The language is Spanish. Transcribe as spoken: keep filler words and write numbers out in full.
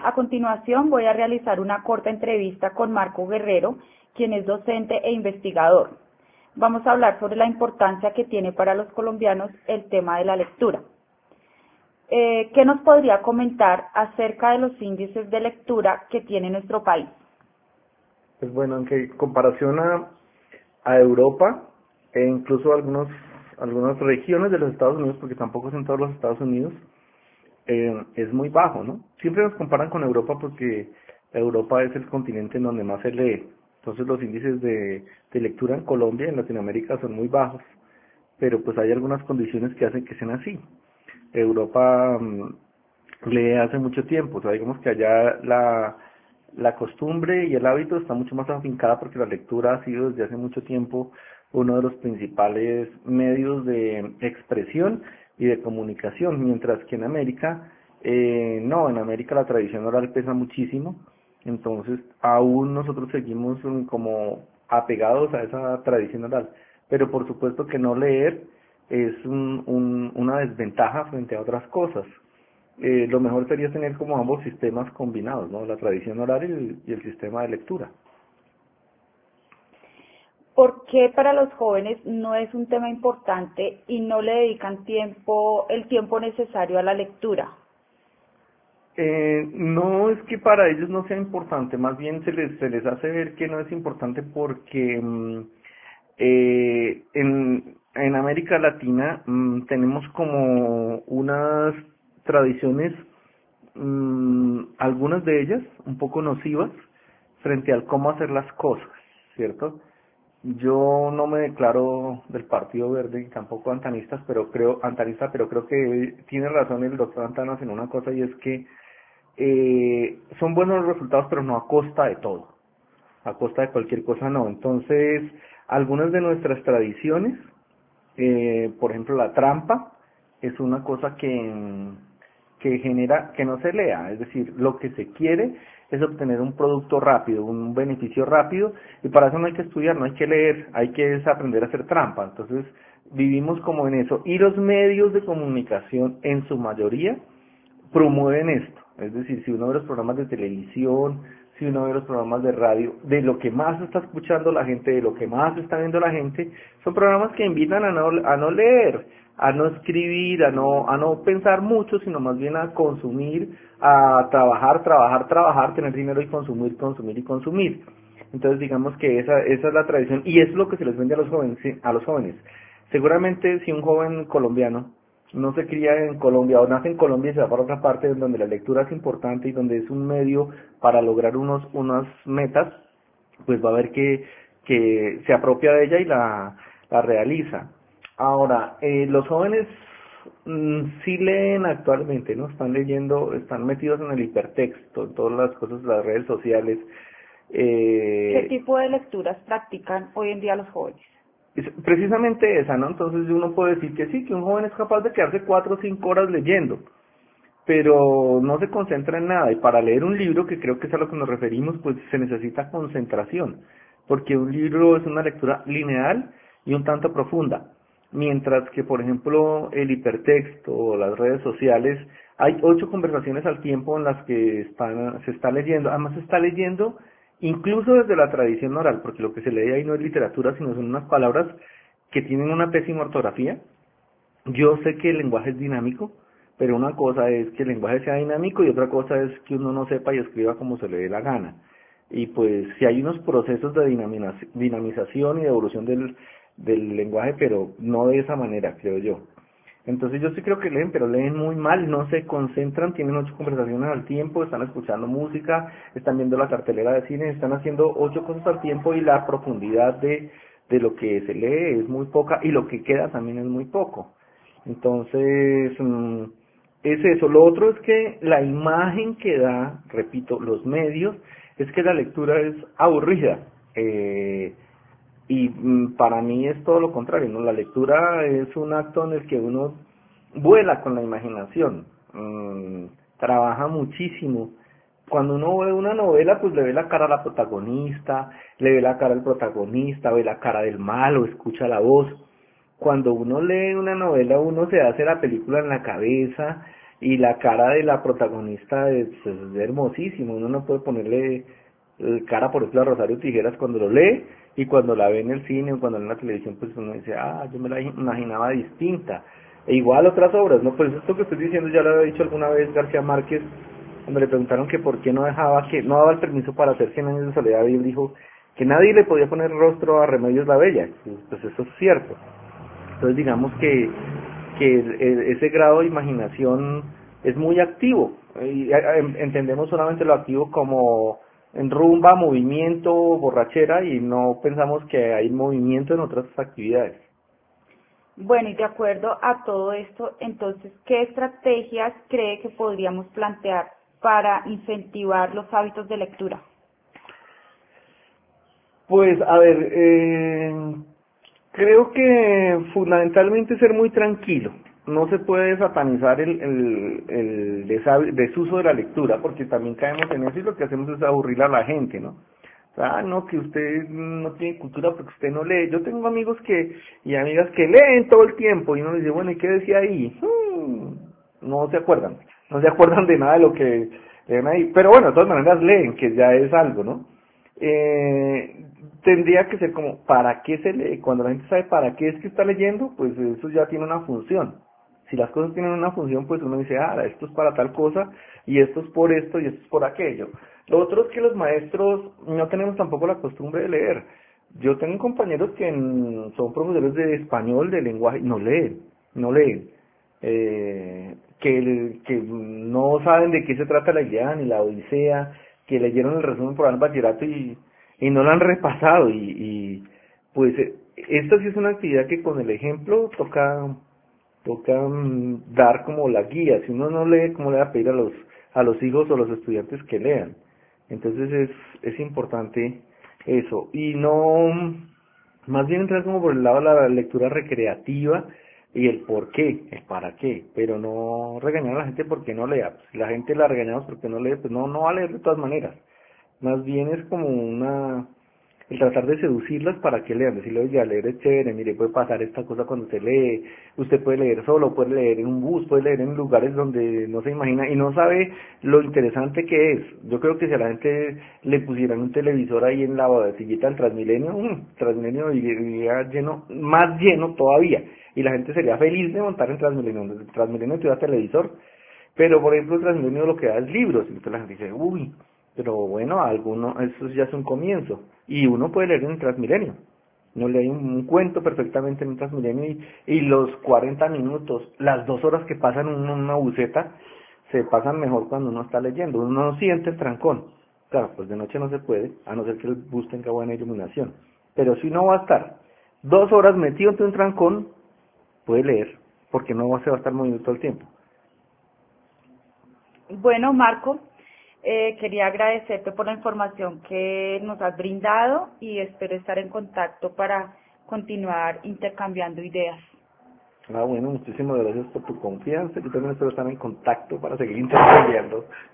A continuación voy a realizar una corta entrevista con Marco Guerrero, quien es docente e investigador. Vamos a hablar sobre la importancia que tiene para los colombianos el tema de la lectura. Eh, ¿Qué nos podría comentar acerca de los índices de lectura que tiene nuestro país? Pues bueno, en que comparación a, a Europa e incluso algunos, algunas regiones de los Estados Unidos, porque tampoco es en todos los Estados Unidos, eh, es muy bajo, ¿no? Siempre nos comparan con Europa porque Europa es el continente en donde más se lee. Entonces los índices de, de lectura en Colombia y en Latinoamérica son muy bajos, pero pues hay algunas condiciones que hacen que sean así. Europa um, lee hace mucho tiempo, o sea, digamos que allá la, la costumbre y el hábito está mucho más afincada porque la lectura ha sido desde hace mucho tiempo uno de los principales medios de expresión y de comunicación, mientras que en América, eh, no, en América la tradición oral pesa muchísimo, entonces aún nosotros seguimos um, como apegados a esa tradición oral, pero por supuesto que no leer es un, un, una desventaja frente a otras cosas. Eh, lo mejor sería tener como ambos sistemas combinados, ¿no? La tradición oral y el, y el sistema de lectura. ¿Por qué para los jóvenes no es un tema importante y no le dedican tiempo, el tiempo necesario a la lectura? Eh, no es que para ellos no sea importante, más bien se les, se les hace ver que no es importante porque mm, eh, en, en América Latina mm, tenemos como unas tradiciones, mm, algunas de ellas un poco nocivas frente al cómo hacer las cosas, ¿cierto? Yo no me declaro del Partido Verde y tampoco antanistas, pero creo, antanista, pero creo que tiene razón el doctor Antanas en una cosa y es que eh, son buenos los resultados, pero no a costa de todo, a costa de cualquier cosa no. Entonces, algunas de nuestras tradiciones, eh, por ejemplo la trampa, es una cosa que, que genera que no se lea, es decir, lo que se quiere es obtener un producto rápido, un beneficio rápido, y para eso no hay que estudiar, no hay que leer, hay que es aprender a hacer trampa. Entonces, vivimos como en eso, y los medios de comunicación en su mayoría promueven esto. Es decir, si uno ve los programas de televisión, si uno ve los programas de radio, de lo que más está escuchando la gente, de lo que más está viendo la gente, son programas que invitan a no, a no leer, a no escribir, a no, a no pensar mucho, sino más bien a consumir, a trabajar, trabajar, trabajar, tener dinero y consumir, consumir y consumir. Entonces digamos que esa, esa es la tradición y es lo que se les vende a los jóvenes, sí, a los jóvenes. Seguramente si un joven colombiano no se cría en Colombia o nace en Colombia y se va para otra parte donde la lectura es importante y donde es un medio para lograr unos unas metas, pues va a ver que, que se apropia de ella y la, la realiza. Ahora, eh, los jóvenes mm, sí leen actualmente, ¿no? Están leyendo, están metidos en el hipertexto, en todas las cosas de las redes sociales. ¿Qué Eh, tipo de lecturas practican hoy en día los jóvenes? Es precisamente esa, ¿no? Entonces uno puede decir que sí, que un joven es capaz de quedarse cuatro o cinco horas leyendo, pero no se concentra en nada. Y para leer un libro, que creo que es a lo que nos referimos, pues se necesita concentración, porque un libro es una lectura lineal y un tanto profunda. Mientras que, por ejemplo, el hipertexto o las redes sociales, hay ocho conversaciones al tiempo en las que están, se está leyendo. Además, se está leyendo incluso desde la tradición oral, porque lo que se lee ahí no es literatura, sino son unas palabras que tienen una pésima ortografía. Yo sé que el lenguaje es dinámico, pero una cosa es que el lenguaje sea dinámico y otra cosa es que uno no sepa y escriba como se le dé la gana. Y pues si hay unos procesos de dinamizac- dinamización y de evolución del, del lenguaje, pero no de esa manera, creo yo. Entonces yo sí creo que leen, pero leen muy mal, no se concentran, tienen ocho conversaciones al tiempo, están escuchando música, están viendo la cartelera de cine, están haciendo ocho cosas al tiempo y la profundidad de, de lo que se lee es muy poca y lo que queda también es muy poco. Entonces, mm, es eso. Lo otro es que la imagen que da, repito, los medios, es que la lectura es aburrida. Eh, y mm, para mí es todo lo contrario, ¿no? La lectura es un acto en el que uno vuela con la imaginación, mm, trabaja muchísimo. Cuando uno ve una novela, pues le ve la cara a la protagonista, le ve la cara al protagonista, ve la cara del malo, escucha la voz. Cuando uno lee una novela, uno se hace la película en la cabeza y la cara de la protagonista es, es hermosísimo, uno no puede ponerle eh, cara, por ejemplo, a Rosario Tijeras cuando lo lee, y cuando la ve en el cine o cuando en la televisión, pues uno dice, ah, yo me la imaginaba distinta. E igual otras obras, ¿no? Pues esto que estoy diciendo ya lo había dicho alguna vez García Márquez, cuando le preguntaron que por qué no dejaba, que no daba el permiso para hacer Cien años de soledad, y él dijo que nadie le podía poner rostro a Remedios la Bella. Pues eso es cierto. Entonces digamos que, que el- el- ese grado de imaginación es muy activo, y eh, em- entendemos solamente lo activo como en rumba, movimiento, borrachera, y no pensamos que hay movimiento en otras actividades. Bueno, y de acuerdo a todo esto, entonces, ¿qué estrategias cree que podríamos plantear para incentivar los hábitos de lectura? Pues, a ver, eh, creo que fundamentalmente ser muy tranquilo. No se puede satanizar el, el, el desa- desuso de la lectura, porque también caemos en eso y lo que hacemos es aburrir a la gente, ¿no? O sea, ah, no, que usted no tiene cultura porque usted no lee. Yo tengo amigos que y amigas que leen todo el tiempo y uno dice, bueno, ¿y qué decía ahí? Hmm, no se acuerdan, no se acuerdan de nada de lo que leen ahí. Pero bueno, de todas maneras leen, que ya es algo, ¿no? Eh, tendría que ser como, ¿para qué se lee? Cuando la gente sabe para qué es que está leyendo, pues eso ya tiene una función. Si las cosas tienen una función, pues uno dice, ah, esto es para tal cosa, y esto es por esto, y esto es por aquello. Lo otro es que los maestros no tenemos tampoco la costumbre de leer. Yo tengo compañeros que en- son profesores de español, de lenguaje, y no leen, no leen. Eh, que, el- que no saben de qué se trata la Ilíada ni la Odisea, que leyeron el resumen por el bachillerato y, y no lo han repasado. Y, y pues eh, esta sí es una actividad que con el ejemplo toca toca mm, dar como la guía. Si uno no lee, ¿cómo le va a pedir a los a los hijos o los estudiantes que lean? Entonces es es importante eso, y no, más bien entrar como por el lado de la lectura recreativa y el por qué, el para qué, pero no regañar a la gente porque no lea. Si la gente la regañamos porque no lee, pues no no va a leer de todas maneras. Más bien es como una, el tratar de seducirlas para que lean, decirle, oye, leer es chévere, mire, puede pasar esta cosa cuando se lee, usted puede leer solo, puede leer en un bus, puede leer en lugares donde no se imagina y no sabe lo interesante que es. Yo creo que si a la gente le pusieran un televisor ahí en la sillita del Transmilenio, mmm, Transmilenio iría lleno, más lleno todavía, y la gente sería feliz de montar en Transmilenio, donde el Transmilenio tuviera televisor, pero por ejemplo el Transmilenio lo que da es libros, y entonces la gente dice, uy, pero bueno, alguno, eso ya es un comienzo. Y uno puede leer en el Transmilenio. No lee un, un cuento perfectamente en el Transmilenio, y, y los cuarenta minutos, las dos horas que pasan en una, una buceta, se pasan mejor cuando uno está leyendo. Uno no siente el trancón. Claro, pues de noche no se puede, a no ser que el bus tenga buena iluminación. Pero si uno va a estar dos horas metido entre un trancón, puede leer, porque no se va a estar moviendo todo el tiempo. Bueno, Marco, eh, quería agradecerte por la información que nos has brindado y espero estar en contacto para continuar intercambiando ideas. Ah, bueno, muchísimas gracias por tu confianza. Yo también espero estar en contacto para seguir intercambiando.